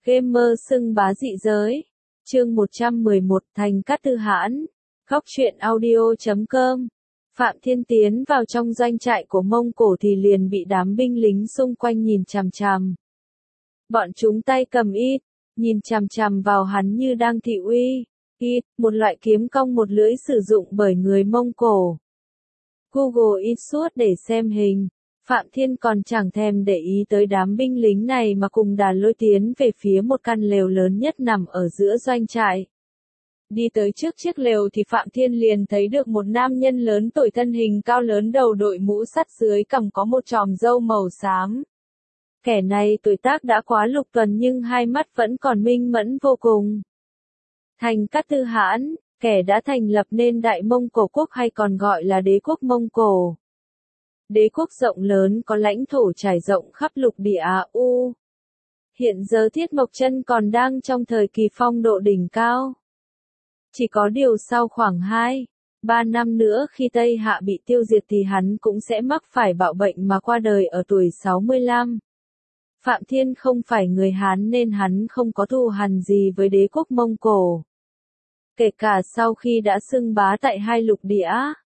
Gamer xưng bá dị giới. Chương 111 Thành Cát Tư Hãn. Góc truyện audio.com. Phạm Thiên tiến vào trong doanh trại của Mông Cổ thì liền bị đám binh lính xung quanh nhìn chằm chằm. Bọn chúng tay cầm ít, nhìn chằm chằm vào hắn như đang thị uy. Ít, một loại kiếm cong một lưỡi sử dụng bởi người Mông Cổ. Google ít suốt để xem hình. Phạm Thiên còn chẳng thèm để ý tới đám binh lính này mà cùng Đà Lôi tiến về phía một căn lều lớn nhất nằm ở giữa doanh trại. Đi tới trước chiếc lều thì Phạm Thiên liền thấy được một nam nhân lớn tuổi, thân hình cao lớn, đầu đội mũ sắt, dưới cằm có một chòm râu màu xám. Kẻ này tuổi tác đã quá lục tuần nhưng hai mắt vẫn còn minh mẫn vô cùng. Thành Cát Tư Hãn, kẻ đã thành lập nên Đại Mông Cổ Quốc hay còn gọi là Đế quốc Mông Cổ. Đế quốc rộng lớn có lãnh thổ trải rộng khắp lục địa Á U. Hiện giờ Thiết Mộc Chân còn đang trong thời kỳ phong độ đỉnh cao. Chỉ có điều sau khoảng 2-3 năm nữa khi Tây Hạ bị tiêu diệt thì hắn cũng sẽ mắc phải bạo bệnh mà qua đời ở tuổi 65. Phạm Thiên không phải người Hán nên hắn không có thù hằn gì với đế quốc Mông Cổ. Kể cả sau khi đã xưng bá tại hai lục địa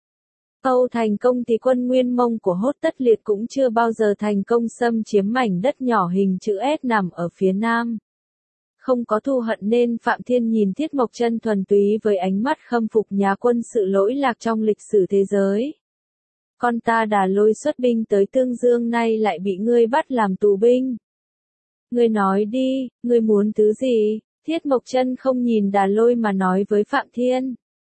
Âu thành công thì quân Nguyên Mông của Hốt Tất Liệt cũng chưa bao giờ thành công xâm chiếm mảnh đất nhỏ hình chữ S nằm ở phía nam. Không có thù hận nên Phạm Thiên nhìn Thiết Mộc Chân thuần túy với ánh mắt khâm phục nhà quân sự lỗi lạc trong lịch sử thế giới. Con ta Đà Lôi xuất binh tới Tương Dương nay lại bị ngươi bắt làm tù binh. Ngươi nói đi, ngươi muốn thứ gì? Thiết Mộc Chân không nhìn Đà Lôi mà nói với Phạm Thiên.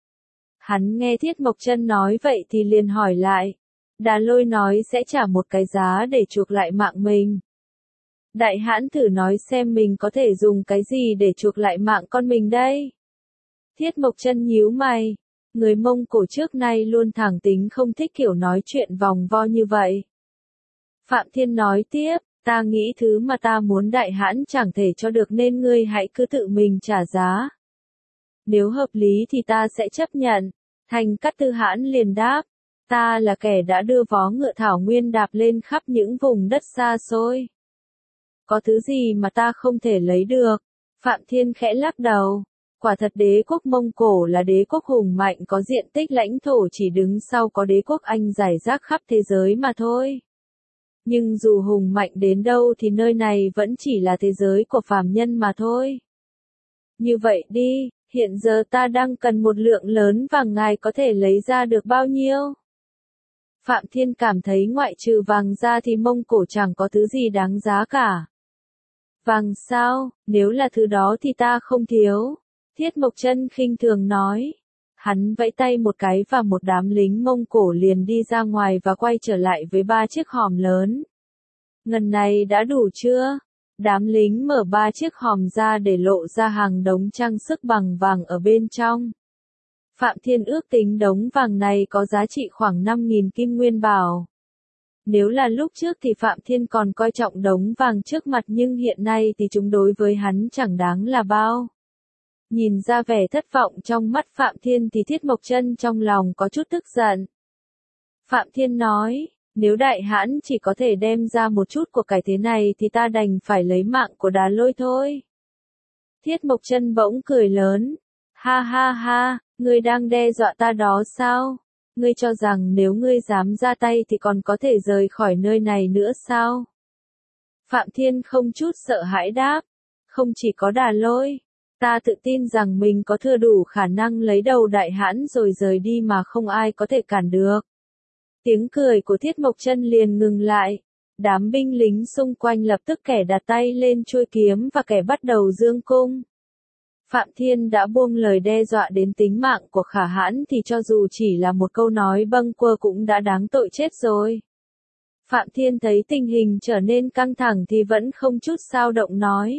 Hắn nghe Thiết Mộc Chân nói vậy thì liền hỏi lại. Đà Lôi nói sẽ trả một cái giá để chuộc lại mạng mình. Đại hãn thử nói xem mình có thể dùng cái gì để chuộc lại mạng con mình đây? Thiết Mộc Chân nhíu mày. Người Mông Cổ trước nay luôn thẳng tính, không thích kiểu nói chuyện vòng vo như vậy. Phạm Thiên nói tiếp, ta nghĩ thứ mà ta muốn đại hãn chẳng thể cho được nên ngươi hãy cứ tự mình trả giá. Nếu hợp lý thì ta sẽ chấp nhận. Thành Cát Tư Hãn liền đáp, ta là kẻ đã đưa vó ngựa thảo nguyên đạp lên khắp những vùng đất xa xôi. Có thứ gì mà ta không thể lấy được? Phạm Thiên khẽ lắc đầu. Quả thật đế quốc Mông Cổ là đế quốc hùng mạnh, có diện tích lãnh thổ chỉ đứng sau có đế quốc Anh rải rác khắp thế giới mà thôi. Nhưng dù hùng mạnh đến đâu thì nơi này vẫn chỉ là thế giới của phàm nhân mà thôi. Như vậy đi, hiện giờ ta đang cần một lượng lớn vàng, ngài có thể lấy ra được bao nhiêu? Phạm Thiên cảm thấy ngoại trừ vàng ra thì Mông Cổ chẳng có thứ gì đáng giá cả. Vàng sao? Nếu là thứ đó thì ta không thiếu. Thiết Mộc Chân khinh thường nói. Hắn vẫy tay một cái và một đám lính Mông Cổ liền đi ra ngoài và quay trở lại với 3 chiếc hòm lớn. Ngần này đã đủ chưa? Đám lính mở 3 chiếc hòm ra để lộ ra hàng đống trang sức bằng vàng ở bên trong. Phạm Thiên ước tính đống vàng này có giá trị khoảng 5.000 kim nguyên bảo. Nếu là lúc trước thì Phạm Thiên còn coi trọng đống vàng trước mặt, nhưng hiện nay thì chúng đối với hắn chẳng đáng là bao. Nhìn ra vẻ thất vọng trong mắt Phạm Thiên thì Thiết Mộc Chân trong lòng có chút tức giận. Phạm Thiên nói, nếu đại hãn chỉ có thể đem ra một chút của cải thế này thì ta đành phải lấy mạng của Đà Lôi thôi. Thiết Mộc Chân bỗng cười lớn. Ha ha ha, ngươi đang đe dọa ta đó sao? Ngươi cho rằng nếu ngươi dám ra tay thì còn có thể rời khỏi nơi này nữa sao? Phạm Thiên không chút sợ hãi đáp. Không chỉ có Đà Lôi. Ta tự tin rằng mình có thừa đủ khả năng lấy đầu đại hãn rồi rời đi mà không ai có thể cản được. Tiếng cười của Thiết Mộc Chân liền ngừng lại. Đám binh lính xung quanh lập tức kẻ đặt tay lên chuôi kiếm và kẻ bắt đầu giương cung. Phạm Thiên đã buông lời đe dọa đến tính mạng của Khả Hãn thì cho dù chỉ là một câu nói bâng quơ cũng đã đáng tội chết rồi. Phạm Thiên thấy tình hình trở nên căng thẳng thì vẫn không chút dao động nói.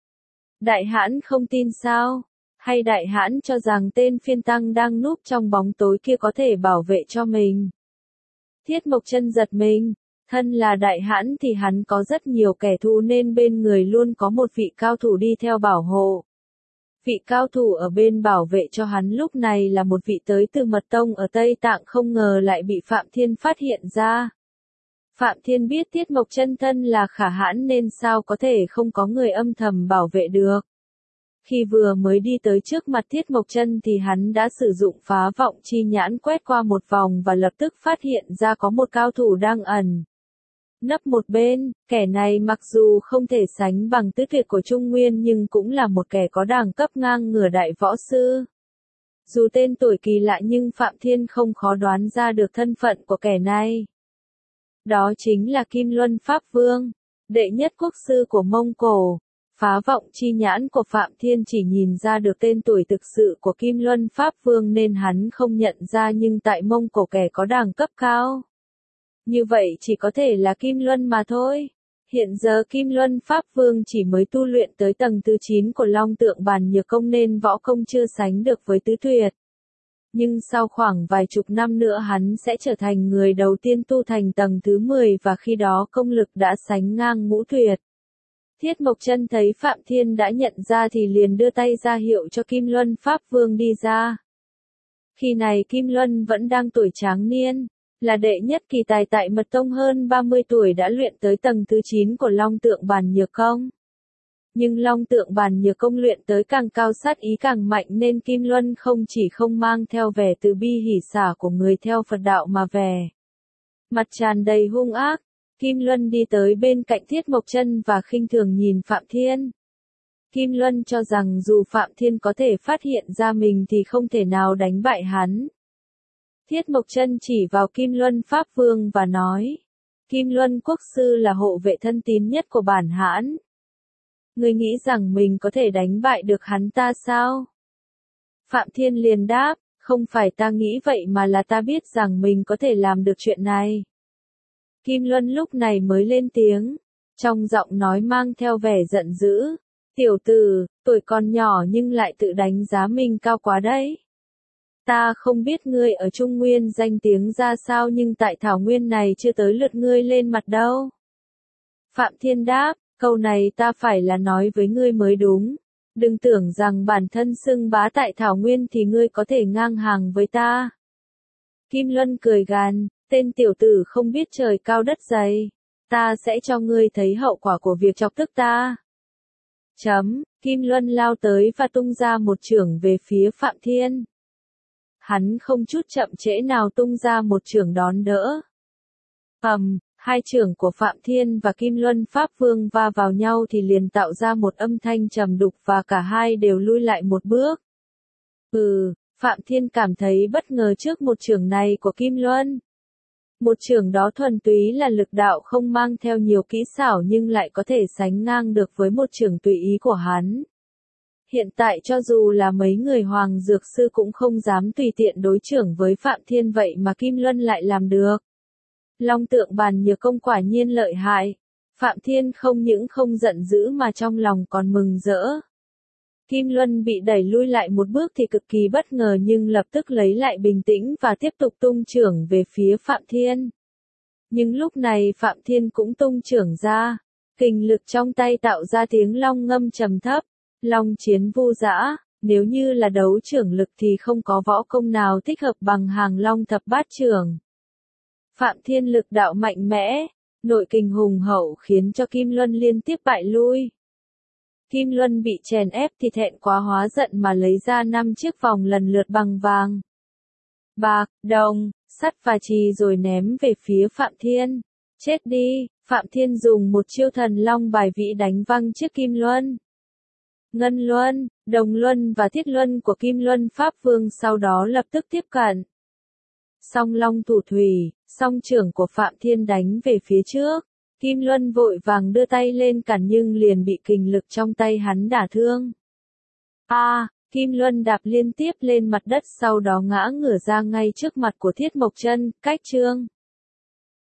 Đại hãn không tin sao? Hay đại hãn cho rằng tên phiên tăng đang núp trong bóng tối kia có thể bảo vệ cho mình? Thiết Mộc Chân giật mình. Thân là đại hãn thì hắn có rất nhiều kẻ thù nên bên người luôn có một vị cao thủ đi theo bảo hộ. Vị cao thủ ở bên bảo vệ cho hắn lúc này là một vị tới từ Mật Tông ở Tây Tạng, không ngờ lại bị Phạm Thiên phát hiện ra. Phạm Thiên biết Tiết Mộc Chân thân là Khả Hãn nên sao có thể không có người âm thầm bảo vệ được. Khi vừa mới đi tới trước mặt Tiết Mộc Chân thì hắn đã sử dụng phá vọng chi nhãn quét qua một vòng và lập tức phát hiện ra có một cao thủ đang ẩn nấp một bên. Kẻ này mặc dù không thể sánh bằng tứ tuyệt của Trung Nguyên nhưng cũng là một kẻ có đẳng cấp ngang ngửa đại võ sư. Dù tên tuổi kỳ lạ nhưng Phạm Thiên không khó đoán ra được thân phận của kẻ này. Đó chính là Kim Luân Pháp Vương, đệ nhất quốc sư của Mông Cổ. Phá vọng chi nhãn của Phạm Thiên chỉ nhìn ra được tên tuổi thực sự của Kim Luân Pháp Vương nên hắn không nhận ra, nhưng tại Mông Cổ kẻ có đẳng cấp cao như vậy chỉ có thể là Kim Luân mà thôi. Hiện giờ Kim Luân Pháp Vương chỉ mới tu luyện tới tầng thứ 9 của Long Tượng Bàn Nhược Công nên võ công chưa sánh được với tứ tuyệt. Nhưng sau khoảng vài chục năm nữa hắn sẽ trở thành người đầu tiên tu thành tầng thứ 10 và khi đó công lực đã sánh ngang ngũ tuyệt. Thiết Mộc Chân thấy Phạm Thiên đã nhận ra thì liền đưa tay ra hiệu cho Kim Luân Pháp Vương đi ra. Khi này Kim Luân vẫn đang tuổi tráng niên, là đệ nhất kỳ tài tại Mật Tông, hơn 30 tuổi đã luyện tới tầng thứ 9 của Long Tượng Bàn Nhược Công. Nhưng Long Tượng Bàn Nhược Công luyện tới càng cao sát ý càng mạnh nên Kim Luân không chỉ không mang theo vẻ từ bi hỉ xả của người theo Phật đạo mà vẻ mặt tràn đầy hung ác. Kim Luân đi tới bên cạnh Thiết Mộc Chân và khinh thường nhìn Phạm Thiên. Kim Luân cho rằng dù Phạm Thiên có thể phát hiện ra mình thì không thể nào đánh bại hắn. Thiết Mộc Chân chỉ vào Kim Luân Pháp Vương và nói, Kim Luân Quốc Sư là hộ vệ thân tín nhất của bản hãn. Ngươi nghĩ rằng mình có thể đánh bại được hắn ta sao? Phạm Thiên liền đáp, không phải ta nghĩ vậy mà là ta biết rằng mình có thể làm được chuyện này. Kim Luân lúc này mới lên tiếng, trong giọng nói mang theo vẻ giận dữ, tiểu tử, tuổi còn nhỏ nhưng lại tự đánh giá mình cao quá đấy. Ta không biết ngươi ở Trung Nguyên danh tiếng ra sao nhưng tại Thảo Nguyên này chưa tới lượt ngươi lên mặt đâu. Phạm Thiên đáp, câu này ta phải là nói với ngươi mới đúng. Đừng tưởng rằng bản thân xưng bá tại Thảo Nguyên thì ngươi có thể ngang hàng với ta. Kim Luân cười gằn, tên tiểu tử không biết trời cao đất dày. Ta sẽ cho ngươi thấy hậu quả của việc chọc tức ta. Kim Luân lao tới và tung ra một chưởng về phía Phạm Thiên. Hắn không chút chậm trễ nào tung ra một chưởng đón đỡ. Hai chưởng của Phạm Thiên và Kim Luân Pháp Vương va vào nhau thì liền tạo ra một âm thanh trầm đục và cả hai đều lui lại một bước. Phạm Thiên cảm thấy bất ngờ trước một chưởng này của Kim Luân. Một chưởng đó thuần túy là lực đạo không mang theo nhiều kỹ xảo nhưng lại có thể sánh ngang được với một chưởng tùy ý của hắn. Hiện tại cho dù là mấy người Hoàng Dược Sư cũng không dám tùy tiện đối chưởng với Phạm Thiên, vậy mà Kim Luân lại làm được. Long Tượng Bàn Nhược Công quả nhiên lợi hại. Phạm Thiên không những không giận dữ mà trong lòng còn mừng rỡ. Kim Luân bị đẩy lui lại một bước thì cực kỳ bất ngờ nhưng lập tức lấy lại bình tĩnh và tiếp tục tung chưởng về phía Phạm Thiên. Nhưng lúc này Phạm Thiên cũng tung chưởng ra. Kình lực trong tay tạo ra tiếng long ngâm trầm thấp. Long chiến vô dã, nếu như là đấu chưởng lực thì không có võ công nào thích hợp bằng Hàng Long Thập Bát Chưởng. Phạm Thiên lực đạo mạnh mẽ, nội kình hùng hậu khiến cho Kim Luân liên tiếp bại lui. Kim Luân bị chèn ép thì thẹn quá hóa giận mà lấy ra 5 chiếc vòng lần lượt bằng vàng, bạc, đồng, sắt và chì rồi ném về phía Phạm Thiên. Chết đi, Phạm Thiên dùng một chiêu thần long bài vĩ đánh văng chiếc Kim Luân. Ngân Luân, Đồng Luân và Thiết Luân của Kim Luân Pháp Vương sau đó lập tức tiếp cận. Song long thủ thủy, song chưởng của Phạm Thiên đánh về phía trước. Kim Luân vội vàng đưa tay lên cản nhưng liền bị kình lực trong tay hắn đả thương. Kim Luân đạp liên tiếp lên mặt đất sau đó ngã ngửa ra ngay trước mặt của Thiết Mộc Chân, cách chương